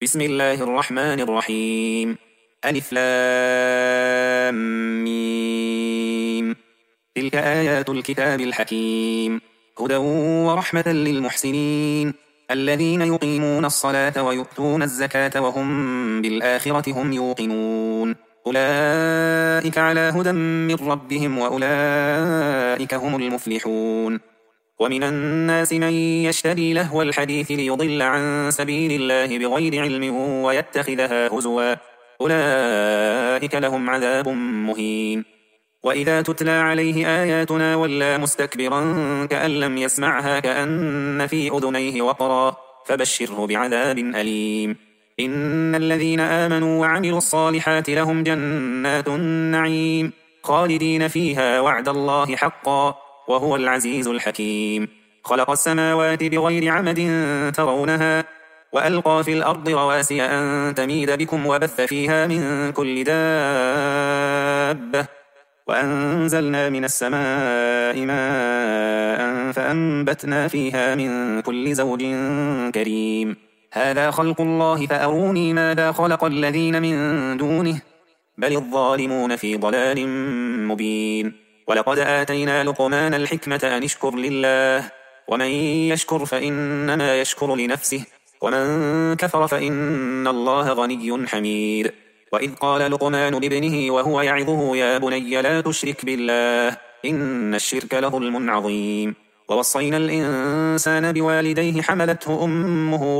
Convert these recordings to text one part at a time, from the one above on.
بسم الله الرحمن الرحيم. ألف لام ميم. تلك آيات الكتاب الحكيم، هدى ورحمة للمحسنين الذين يقيمون الصلاة ويؤتون الزكاة وهم بالآخرة هم يوقنون. أولئك على هدى من ربهم وأولئك هم المفلحون. ومن الناس من يشتري لهو الحديث ليضل عن سبيل الله بغير علم ويتخذها هزوا، أولئك لهم عذاب مهين. وإذا تتلى عليه آياتنا ولى مستكبرا كأن لم يسمعها كأن في أذنيه وقرا، فبشره بعذاب أليم. إن الذين آمنوا وعملوا الصالحات لهم جنات النعيم خالدين فيها وعد الله حقا وهو العزيز الحكيم. خلق السماوات بغير عمد ترونها وألقى في الأرض رواسي أن تميد بكم وبث فيها من كل دابة وأنزلنا من السماء ماء فأنبتنا فيها من كل زوج كريم. هذا خلق الله فأروني ماذا خلق الذين من دونه بل الظالمون في ضلال مبين. ولقد آتينا لقمان الحكمة أن اشكر لله ومن يشكر فإنما يشكر لنفسه ومن كفر فإن الله غني حميد. وإذ قال لقمان لابنه وهو يعظه يا بني لا تشرك بالله إن الشرك لظلم عظيم. ووصينا الإنسان بوالديه حملته أمه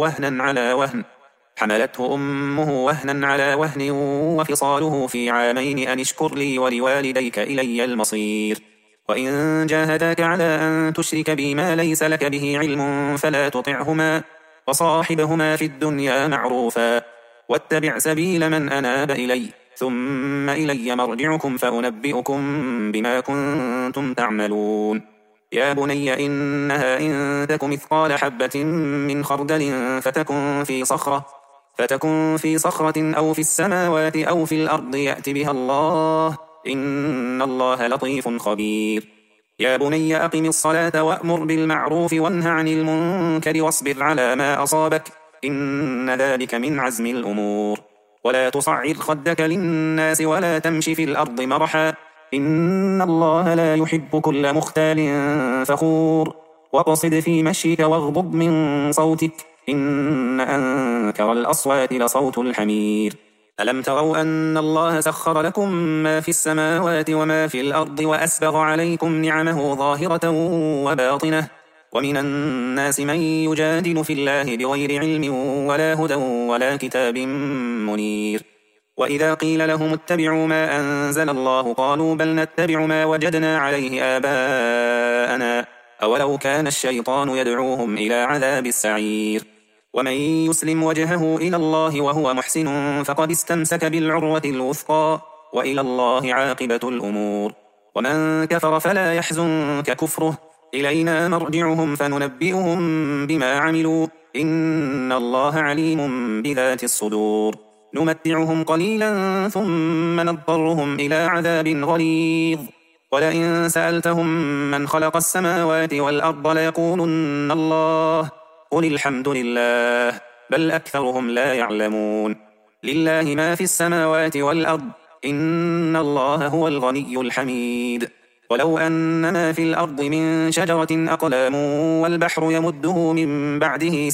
وهنا على وهن وفصاله في عامين أن اشكر لي ولوالديك إلي المصير. وإن جاهداك على أن تشرك بي ما ليس لك به علم فلا تطعهما وصاحبهما في الدنيا معروفا واتبع سبيل من أناب إلي ثم إلي مرجعكم فأنبئكم بما كنتم تعملون. يا بني إنها إن تك مثقال حبة من خردل فتكن في صخرة أو في السماوات أو في الأرض يأت بها الله إن الله لطيف خبير. يا بني أقم الصلاة وأمر بالمعروف وانه عن المنكر واصبر على ما أصابك إن ذلك من عزم الأمور. ولا تصعر خدك للناس ولا تمش في الأرض مرحا إن الله لا يحب كل مختال فخور. واقصد في مشيك واغضض من صوتك إن أنكر الأصوات لصوت الحمير. ألم تروا أن الله سخر لكم ما في السماوات وما في الأرض وأسبغ عليكم نعمه ظاهرة وباطنة ومن الناس من يجادل في الله بغير علم ولا هدى ولا كتاب منير. وإذا قيل لهم اتبعوا ما أنزل الله قالوا بل نتبع ما وجدنا عليه آباءنا أولو كان الشيطان يدعوهم إلى عذاب السعير. ومن يسلم وجهه إلى الله وهو محسن فقد استمسك بالعروة الوثقى وإلى الله عاقبة الأمور. ومن كفر فلا يحزنك كفره إلينا مرجعهم فننبئهم بما عملوا إن الله عليم بذات الصدور. نمتعهم قليلا ثم نضطرهم إلى عذاب غليظ ولئن سألتهم من خلق السماوات والأرض ليقولن الله قل الحمد لله بل أكثرهم لا يعلمون. لله ما في السماوات والأرض إن الله هو الغني الحميد. ولو أن ما في الأرض من شجرة أقلام والبحر يمده من بعده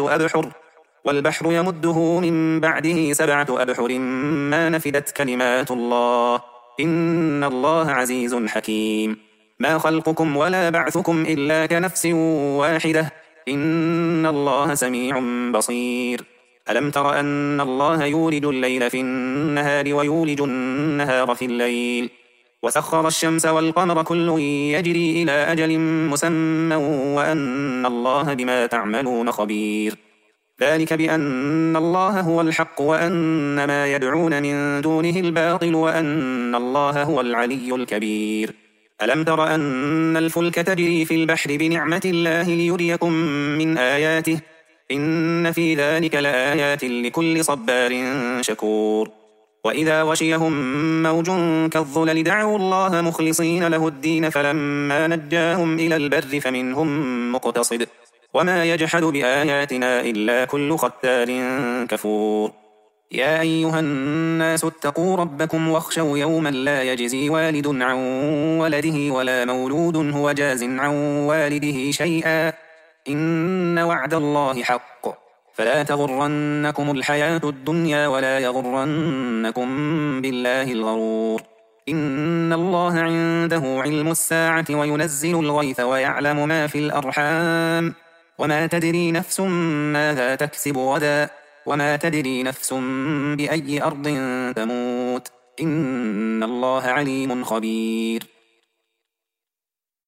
سبعة أبحر ما نفدت كلمات الله إن الله عزيز حكيم. ما خلقكم ولا بعثكم إلا كنفس واحدة إن الله سميع بصير. ألم تر أن الله يولج الليل في النهار ويولج النهار في الليل وسخر الشمس والقمر كل يجري إلى أجل مسمى وأن الله بما تعملون خبير. ذلك بأن الله هو الحق وأن ما يدعون من دونه الباطل وأن الله هو العلي الكبير. ألم تر أن الفلك تجري في البحر بنعمة الله ليريكم من آياته إن في ذلك لآيات لكل صبار شكور. وإذا غشيهم موج كالظلل دعوا الله مخلصين له الدين فلما نجاهم إلى البر فمنهم مقتصد وما يجحد بآياتنا إلا كل ختار كفور يا أيها الناس اتقوا ربكم واخشوا يوما لا يجزي والد عن ولده ولا مولود هو جاز عن والده شيئا إن وعد الله حق فلا تغرنكم الحياة الدنيا ولا يغرنكم بالله الغرور إن الله عنده علم الساعة وينزل الغيث ويعلم ما في الأرحام وما تدري نفس ماذا تكسب غدا وما تدري نفس بأي أرض تموت إن الله عليم خبير